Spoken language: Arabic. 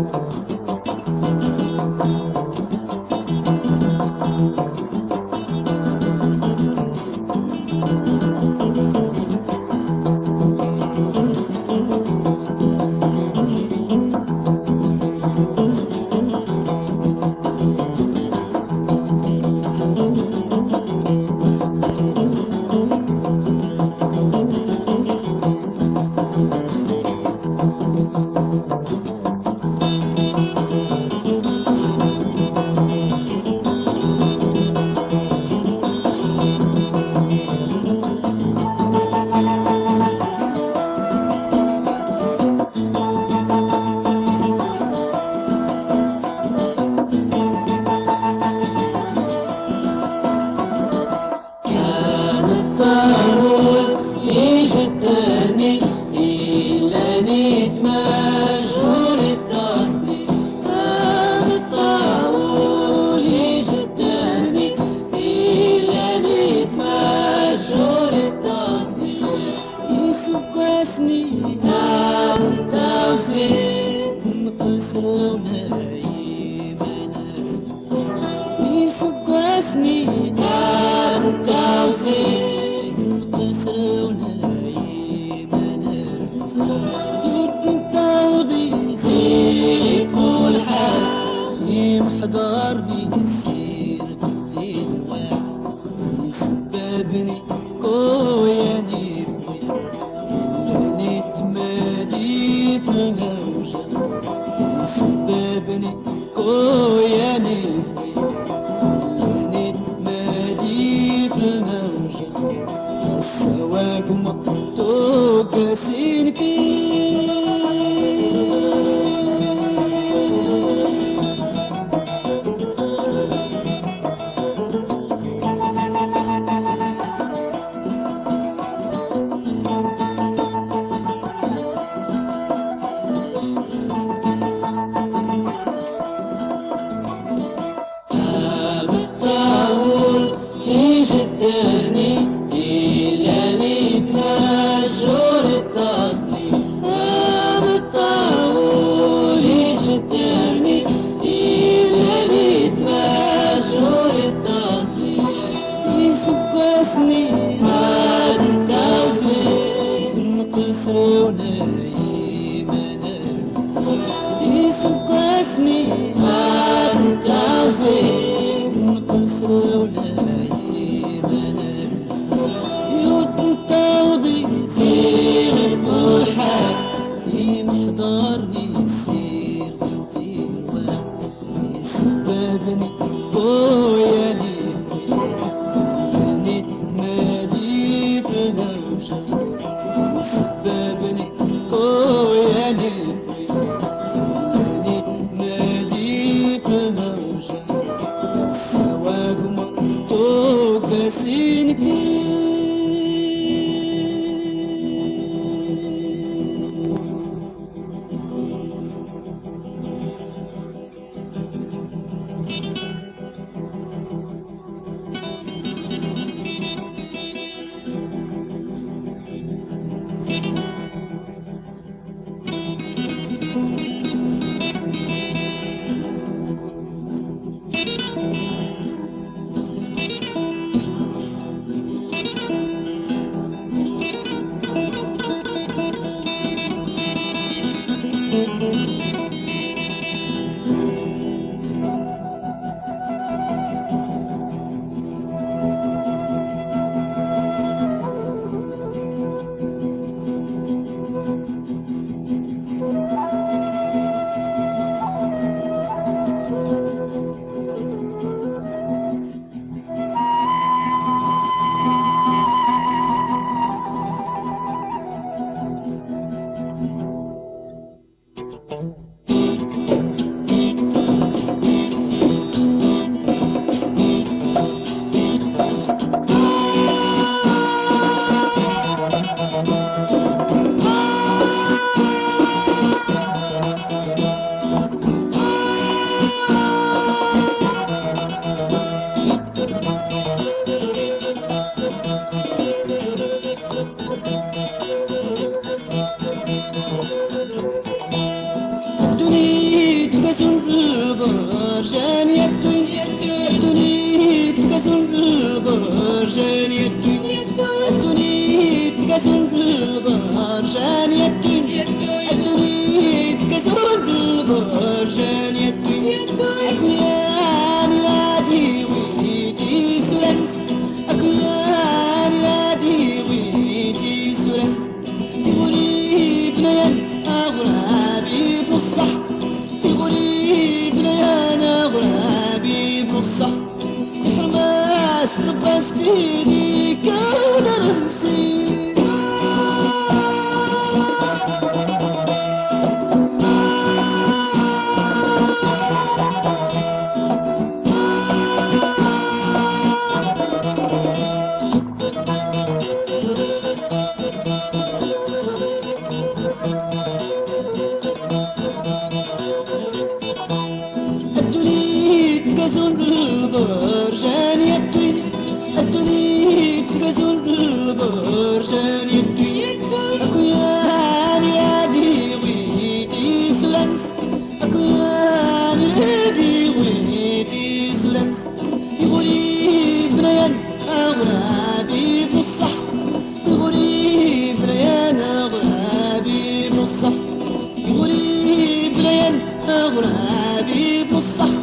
حضرني السير زين واحد يسببني كوياني اللي نتمادي في الموجة يسببني كوياني اللي نتمادي في الموجة السواق مقطوع سينكي تكسر البرجان يدوين الدنيا تكسر البرجان يدوين الدنيا تكسر البرجان يدوين الدنيا تكسر البرجان يدوين أكوياني رادي ويجي سورنس أكوياني رادي ويجي سورنس تقولي بنيان أغرابي بالصح تقولي بنيان أغرابي بالصح الحماس ربستيني كادر نسيت تكسر البرجان يدوين الدنيا تكسر البرجان يدوين أكوياني رادي ويجي سورنس أكوياني رادي ويجي سورنس يقولي بنيان أغرابي بالصح يقولي بنيان أغرابي بالصح يقولي بنيان أغرابي بالصح